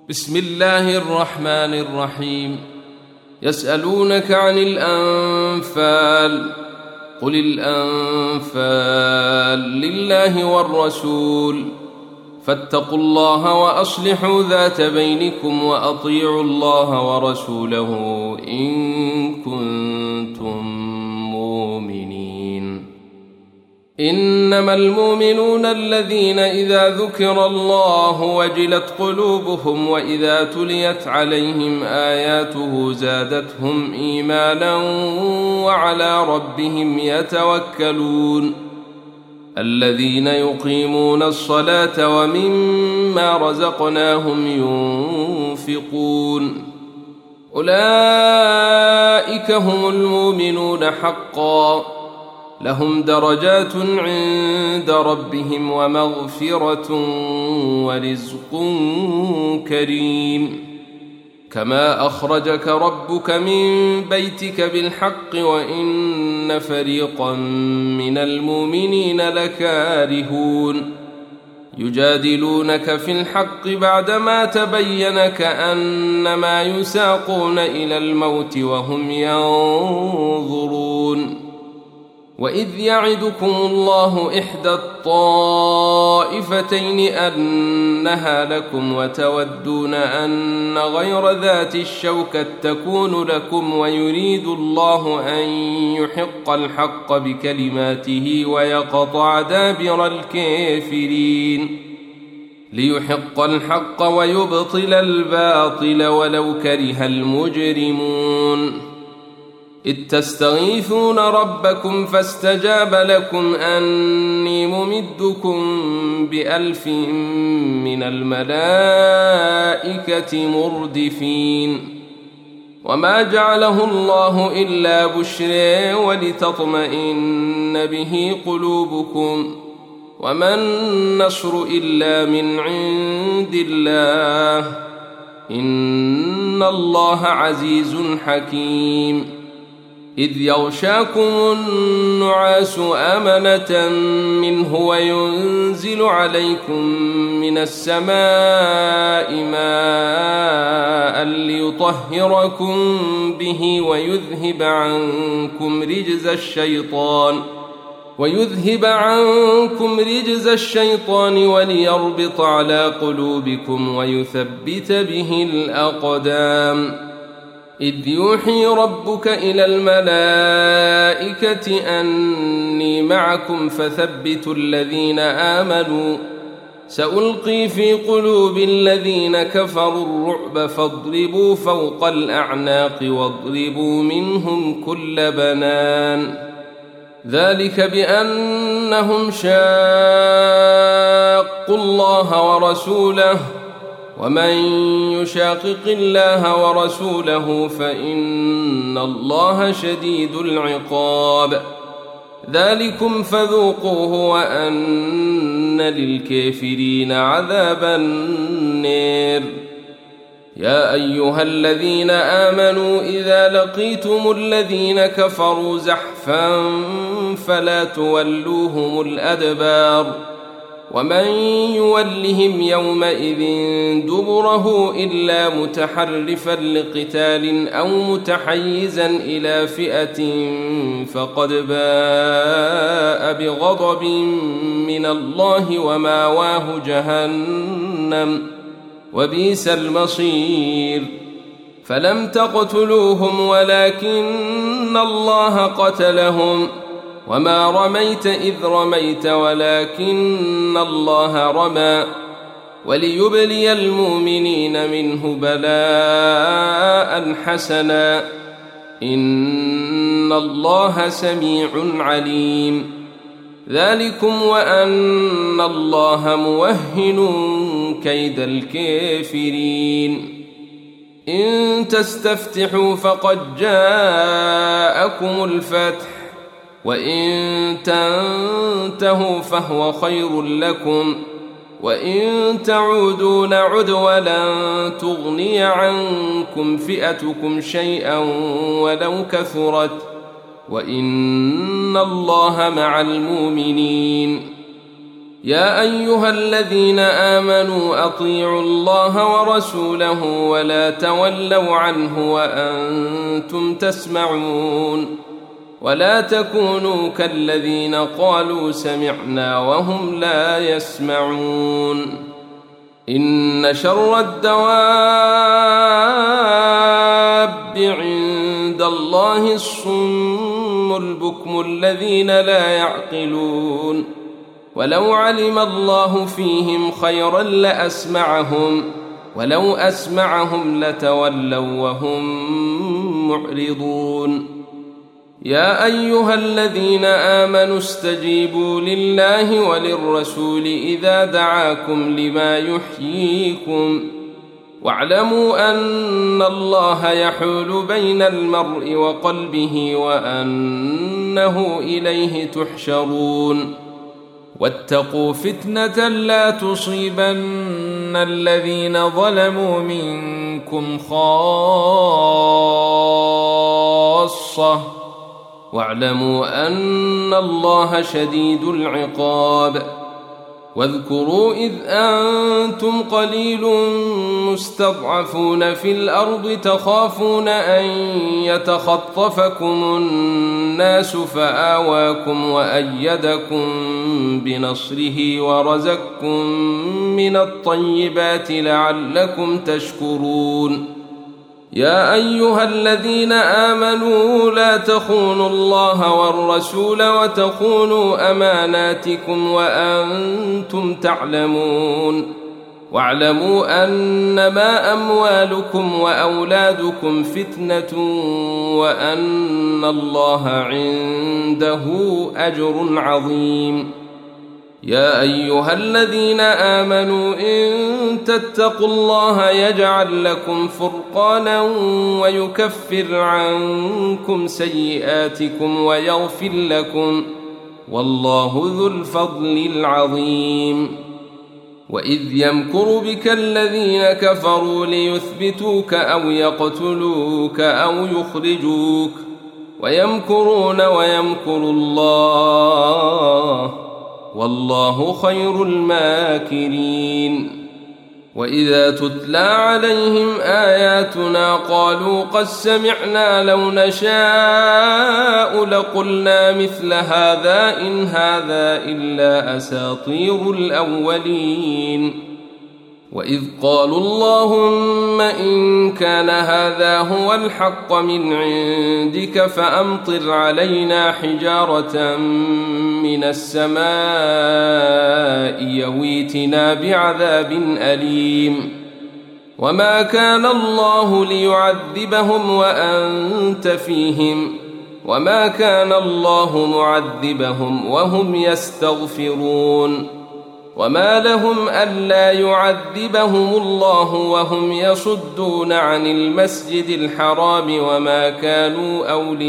بسم الله الرحمن الرحيم. يسألونك عن الأنفال، قل الأنفال لله والرسول، فاتقوا الله وأصلحوا ذات بينكم وأطيعوا الله ورسوله إن كنتم مؤمنين. إنما المؤمنون الذين إذا ذكر الله وجلت قلوبهم وإذا تليت عليهم آياته زادتهم إيمانا وعلى ربهم يتوكلون. الذين يقيمون الصلاة ومما رزقناهم ينفقون، أولئك هم المؤمنون حقا، لهم درجات عند ربهم ومغفرة ورزق كريم. كما أخرجك ربك من بيتك بالحق وإن فريقا من المؤمنين لكارهون. يجادلونك في الحق بعدما تبين كأنما يساقون إلى الموت وهم ينظرون. وإذ يعدكم الله إحدى الطائفتين أنها لكم وتودون أن غير ذات الشوكة تكون لكم ويريد الله أن يحق الحق بكلماته ويقطع دابر الكافرين، ليحق الحق ويبطل الباطل ولو كره المجرمون. إذ تستغيثون ربكم فاستجاب لكم أني ممدكم ب1000 من الملائكة مردفين. وما جعله الله إلا بشرى ولتطمئن به قلوبكم، وما النصر إلا من عند الله، إن الله عزيز حكيم. إذ يغشاكم النعاس أمنة منه وينزل عليكم من السماء ماء ليطهركم به ويذهب عنكم رجز الشيطان وليربط على قلوبكم ويثبت به الأقدام. إذ يوحي ربك إلى الملائكة أني معكم فثبتوا الذين آمنوا، سألقي في قلوب الذين كفروا الرعب فاضربوا فوق الأعناق واضربوا منهم كل بنان. ذلك بأنهم شاقوا الله ورسوله، ومن يشاقق الله ورسوله فإن الله شديد العقاب. ذلكم فذوقوه وأن للكافرين عذاب النار. يا أيها الذين آمنوا إذا لقيتم الذين كفروا زحفا فلا تولوهم الأدبار، ومن يولهم يومئذ دبره إلا متحرفا لقتال أو متحيزا إلى فئة فقد باء بغضب من الله وماواه جهنم وبئس المصير. فلم تقتلوهم ولكن الله قتلهم، وما رميت إذ رميت ولكن الله رمى، وليبلي المؤمنين منه بلاء حسنا، إن الله سميع عليم. ذلكم وأن الله موهن كيد الكافرين. إن تستفتحوا فقد جاءكم الفتح، وإن تنتهوا فهو خير لكم، وإن تعودوا نعد ولن تغني عنكم فئتكم شيئا ولو كثرت، وإن الله مع المؤمنين. يا أيها الذين آمنوا أطيعوا الله ورسوله ولا تولوا عنه وأنتم تسمعون ولا تكونوا كالذين قالوا سمعنا وهم لا يسمعون إن شر الدواب عند الله الصم البكم الذين لا يعقلون ولو علم الله فيهم خيرا لأسمعهم ولو أسمعهم لتولوا وهم معرضون يا أيها الذين آمنوا استجيبوا لله وللرسول إذا دعاكم لما يحييكم واعلموا أن الله يحول بين المرء وقلبه وأنه إليه تحشرون واتقوا فتنة لا تصيبن الذين ظلموا منكم خاصة واعلموا أن الله شديد العقاب واذكروا إذ أنتم قليل مستضعفون في الأرض تخافون أن يتخطفكم الناس فآواكم وأيدكم بنصره ورزقكم من الطيبات لعلكم تشكرون يا أيها الذين آمنوا لا تخونوا الله والرسول وتخونوا أماناتكم وأنتم تعلمون واعلموا أنما أموالكم وأولادكم فتنة وأن الله عنده أجر عظيم يا أيها الذين آمنوا إن تتقوا الله يجعل لكم فرقانا ويكفر عنكم سيئاتكم ويغفر لكم والله ذو الفضل العظيم وإذ يمكر بك الذين كفروا ليثبتوك أو يقتلوك أو يخرجوك ويمكرون ويمكر الله والله خير الماكرين وإذا تتلى عليهم آياتنا قالوا قد سمعنا لو نشاء لقلنا مثل هذا إن هذا إلا أساطير الأولين وإذ قالوا اللهم إن كان هذا هو الحق من عندك فأمطر علينا حجارة من السماء يويتنا بعذاب أليم وما كان الله ليعذبهم وأنت فيهم وما كان الله معذبهم وهم يستغفرون وما لهم ألا يعذبهم الله وهم يصدون عن المسجد الحرام وما كانوا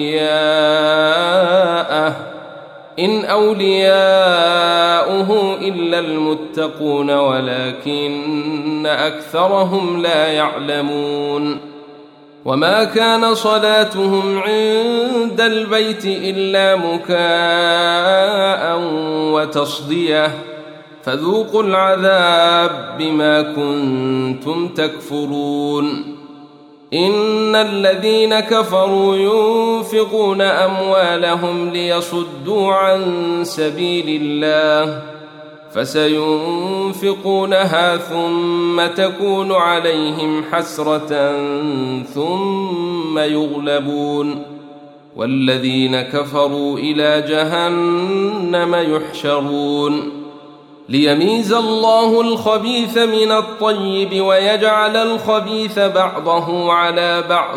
أولياءه إن أولياؤه إلا المتقون ولكن أكثرهم لا يعلمون وما كان صلاتهم عند البيت إلا مكاء وتصدية فذوقوا العذاب بما كنتم تكفرون إن الذين كفروا ينفقون أموالهم ليصدوا عن سبيل الله فسينفقونها ثم تكون عليهم حسرة ثم يغلبون والذين كفروا إلى جهنم يحشرون ليميز الله الخبيث من الطيب ويجعل الخبيث بعضه على بعض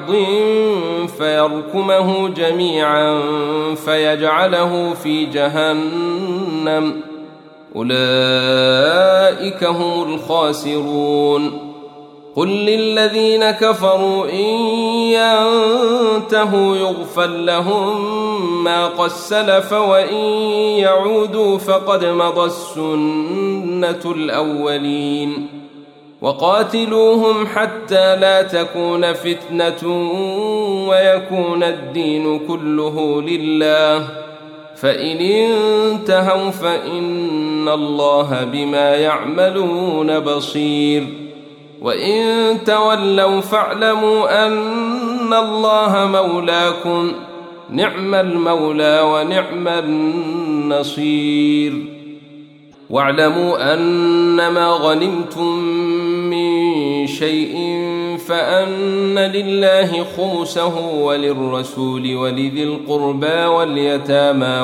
فيركمه جميعا فيجعله في جهنم أولئك هم الخاسرون قل للذين كفروا إن ينتهوا يغفر لهم ما قد سلف وإن يعودوا فقد مضى السنة الأولين وقاتلوهم حتى لا تكون فتنة ويكون الدين كله لله فإن انتهوا فإن الله بما يعملون بصير وإن تولوا فاعلموا أن الله مولاكم نعم المولى ونعم النصير واعلموا أنما غنمتم من شيء فأن لله خمسه وللرسول ولذي القربى واليتامى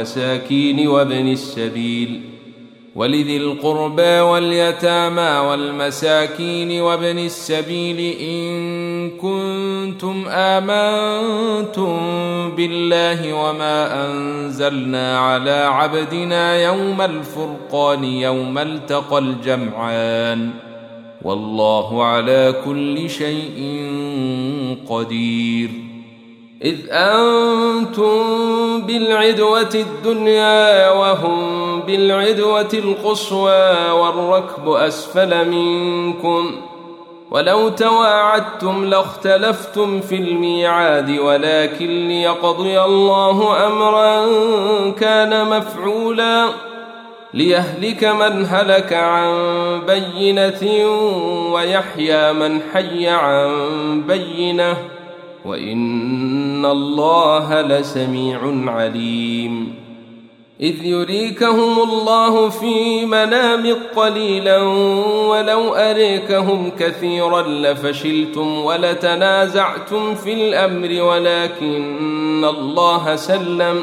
والمساكين وابن السبيل إن كنتم آمنتم بالله وما أنزلنا على عبدنا يوم الفرقان يوم التقى الجمعان والله على كل شيء قدير إذ أنتم بالعدوة الدنيا وهم بالعدوة القصوى والركب أسفل منكم ولو تواعدتم لاختلفتم في الميعاد ولكن ليقضي الله أمرا كان مفعولا ليهلك من هلك عن بينة ويحيى من حي عن بينة وإن الله لسميع عليم إذ يريكهم الله في منامك قليلا ولو أريكهم كثيرا لفشلتم ولتنازعتم في الأمر ولكن الله سلم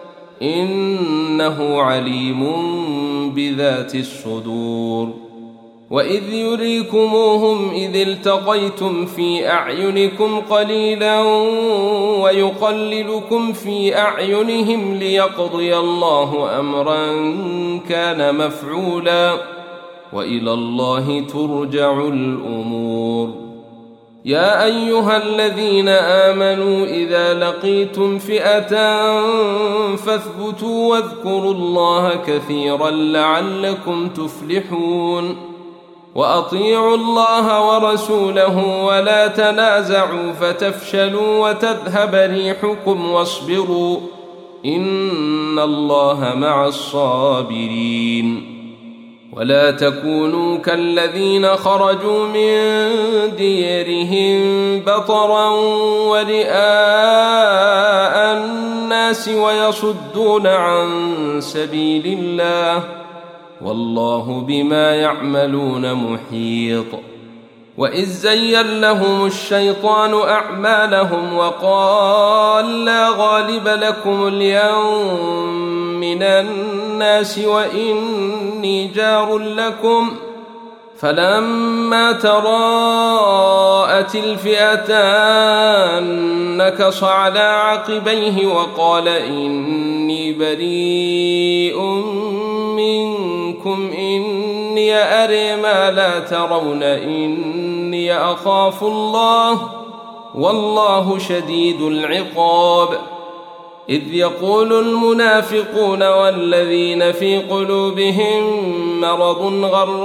إنه عليم بذات الصدور وإذ يريكموهم إذ التقيتم في أعينكم قليلا ويقللكم في أعينهم ليقضي الله أمرا كان مفعولا وإلى الله ترجع الأمور يا أيها الذين آمنوا إذا لقيتم فئة فاثبتوا واذكروا الله كثيرا لعلكم تفلحون وأطيعوا الله ورسوله ولا تنازعوا فتفشلوا وتذهب ريحكم واصبروا إن الله مع الصابرين ولا تكونوا كالذين خرجوا من ديرهم بطرا ورئاء الناس ويصدون عن سبيل الله والله بما يعملون محيط وإذ زين لهم الشيطان أعمالهم وقال لا غالب لكم اليوم من الناس وإني جار لكم فلما تراءت الفئتان نكص على عقبيه وقال إني بريء منكم إني أرى ما لا ترون إني أخاف الله والله شديد العقاب إذ يقول المنافقون والذين في قلوبهم مرض غر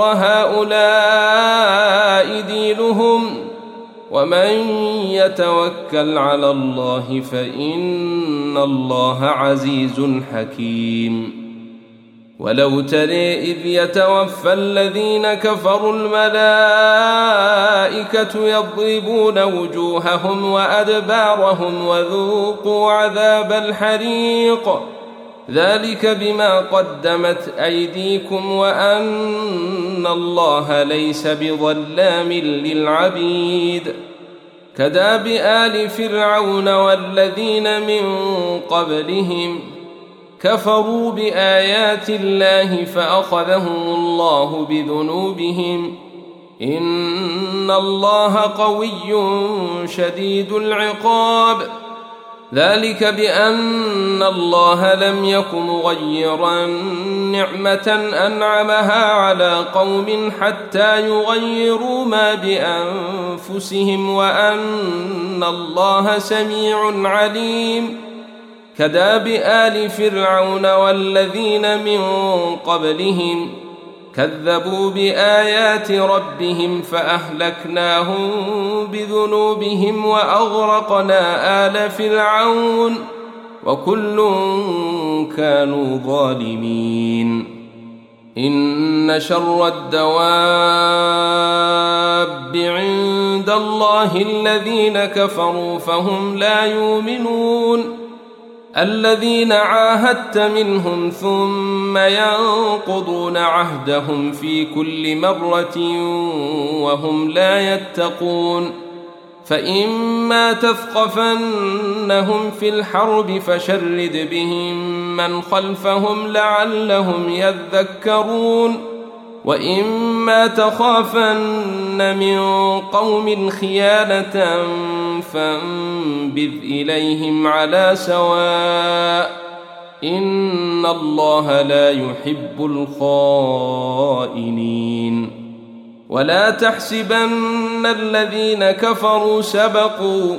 هؤلاء دينهم ومن يتوكل على الله فإن الله عزيز حكيم ولو ترى إذ يتوفى الذين كفروا الملائكة يضربون وجوههم وأدبارهم وذوقوا عذاب الحريق ذلك بما قدمت أيديكم وأن الله ليس بظلام للعبيد كداب آل فرعون والذين من قبلهم كفروا بآيات الله فأخذهم الله بذنوبهم إن الله قوي شديد العقاب ذلك بأن الله لم يك مغيرا نعمة أنعمها على قوم حتى يغيروا ما بأنفسهم وأن الله سميع عليم كداب آل فرعون والذين من قبلهم كذبوا بآيات ربهم فأهلكناهم بذنوبهم وأغرقنا آل فرعون وكل كانوا ظالمين. إن شر الدواب عند الله الذين كفروا فهم لا يؤمنون، الذين عاهدت منهم ثم ينقضون عهدهم في كل مرة وهم لا يتقون. فإما تثقفنهم في الحرب فشرد بهم من خلفهم لعلهم يذكرون، وإما تخافن من قوم خيانة فانبذ إليهم على سواء، إن الله لا يحب الخائنين. ولا تحسبن الذين كفروا سبقوا،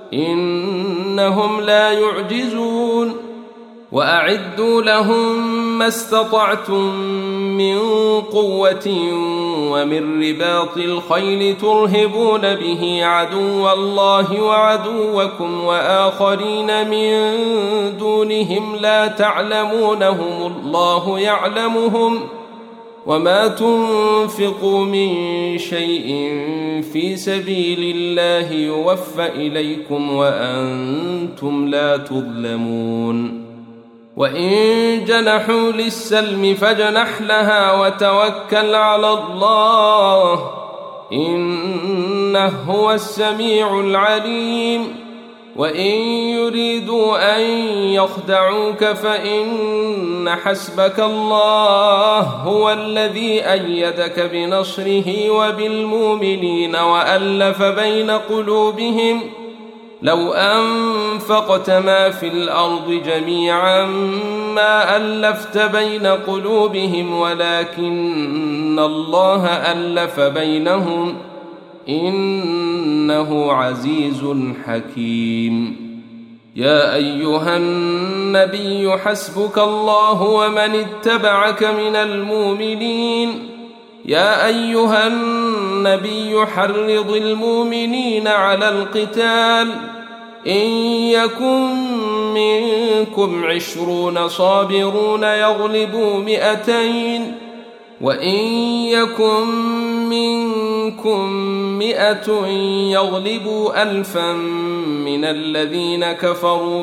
إنهم لا يعجزون. وأعدوا لهم ما استطعتم من قوة ومن رباط الخيل ترهبون به عدو الله وعدوكم وآخرين من دونهم لا تعلمونهم الله يعلمهم، وما تنفقوا من شيء في سبيل الله يوفى إليكم وأنتم لا تظلمون. وإن جنحوا للسلم فاجنح لها وتوكل على الله، إنه هو السميع العليم. وإن يريدوا أن يخدعوك فإن حسبك الله هو الذي أيدك بنصره وبالمؤمنين وألف بين قلوبهم، لو أنفقت ما في الأرض جميعا ما ألفت بين قلوبهم ولكن الله ألف بينهم، إنه عزيز حكيم. يا أيها النبي حسبك الله ومن اتبعك من المؤمنين. يا أيها النبي حرض المؤمنين على القتال، إن يكن منكم 20 صابرون يغلبوا 200، وإن يكن منكم 100 يغلبوا 1000 من الذين كفروا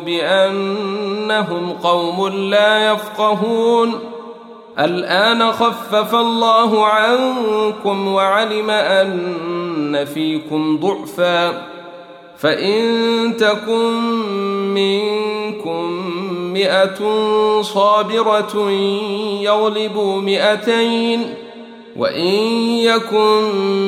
بأنهم قوم لا يفقهون. الآن خفف الله عنكم وعلم أن فيكم ضعفا، فإن تكن منكم 100 صابرة يغلبوا 200، وإن يكن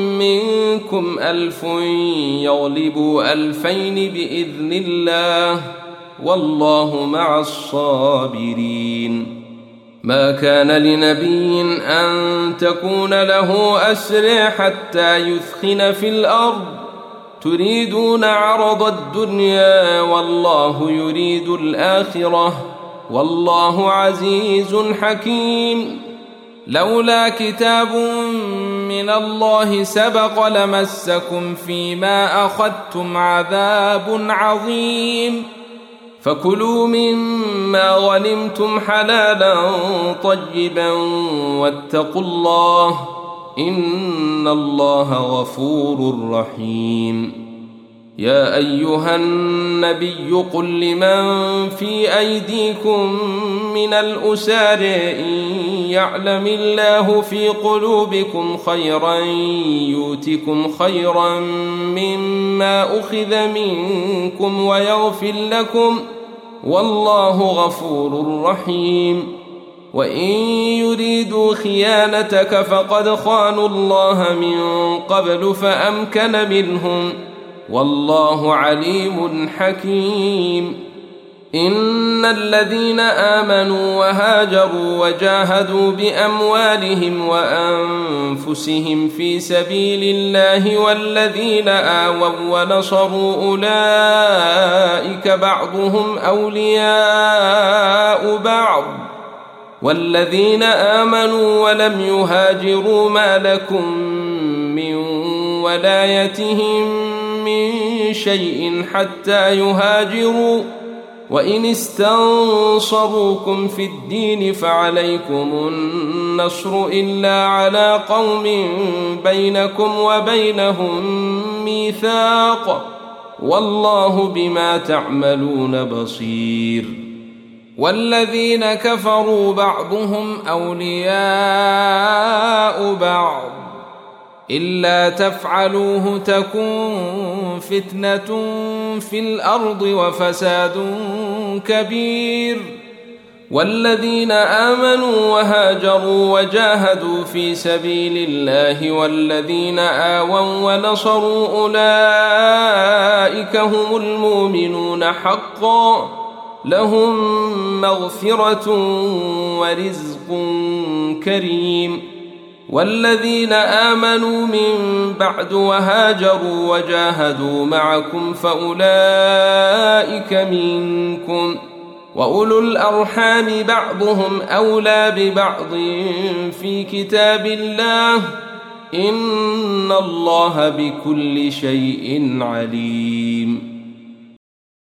منكم 1000 يغلبوا 2000 بإذن الله، والله مع الصابرين. ما كان لنبي أن تكون له أسرى حتى يثخن في الأرض، تريدون عرض الدنيا والله يريد الآخرة، والله عزيز حكيم. لولا كتاب من الله سبق لمسكم فيما أخذتم عذاب عظيم، فكلوا مما غنمتم حلالا طيبا واتقوا الله، إن الله غفور رحيم. يا أيها النبي قل لمن في أيديكم من الأسار إن يعلم الله في قلوبكم خيرا يؤتكم خيرا مما أخذ منكم ويغفر لكم، والله غفور رحيم. وإن يريدوا خيانتك فقد خانوا الله من قبل فأمكن منهم، والله عليم حكيم. إن الذين آمنوا وهاجروا وجاهدوا بأموالهم وأنفسهم في سبيل الله والذين آووا ونصروا أولئك بعضهم أولياء بعض، والذين آمنوا ولم يهاجروا ما لكم من ولايتهم من شيء حتى يهاجروا، وإن استنصروكم في الدين فعليكم النصر إلا على قوم بينكم وبينهم ميثاق والله بما تعملون بصير والذين كفروا بعضهم أولياء بعض إلا تفعلوه تكن فتنة في الأرض وفساد كبير والذين آمنوا وهاجروا وجاهدوا في سبيل الله والذين آووا ونصروا أولئك هم المؤمنون حقا لهم مغفرة ورزق كريم والذين آمنوا من بعد وهاجروا وجاهدوا معكم فأولئك منكم وأولو الأرحام بعضهم أولى ببعض في كتاب الله إن الله بكل شيء عليم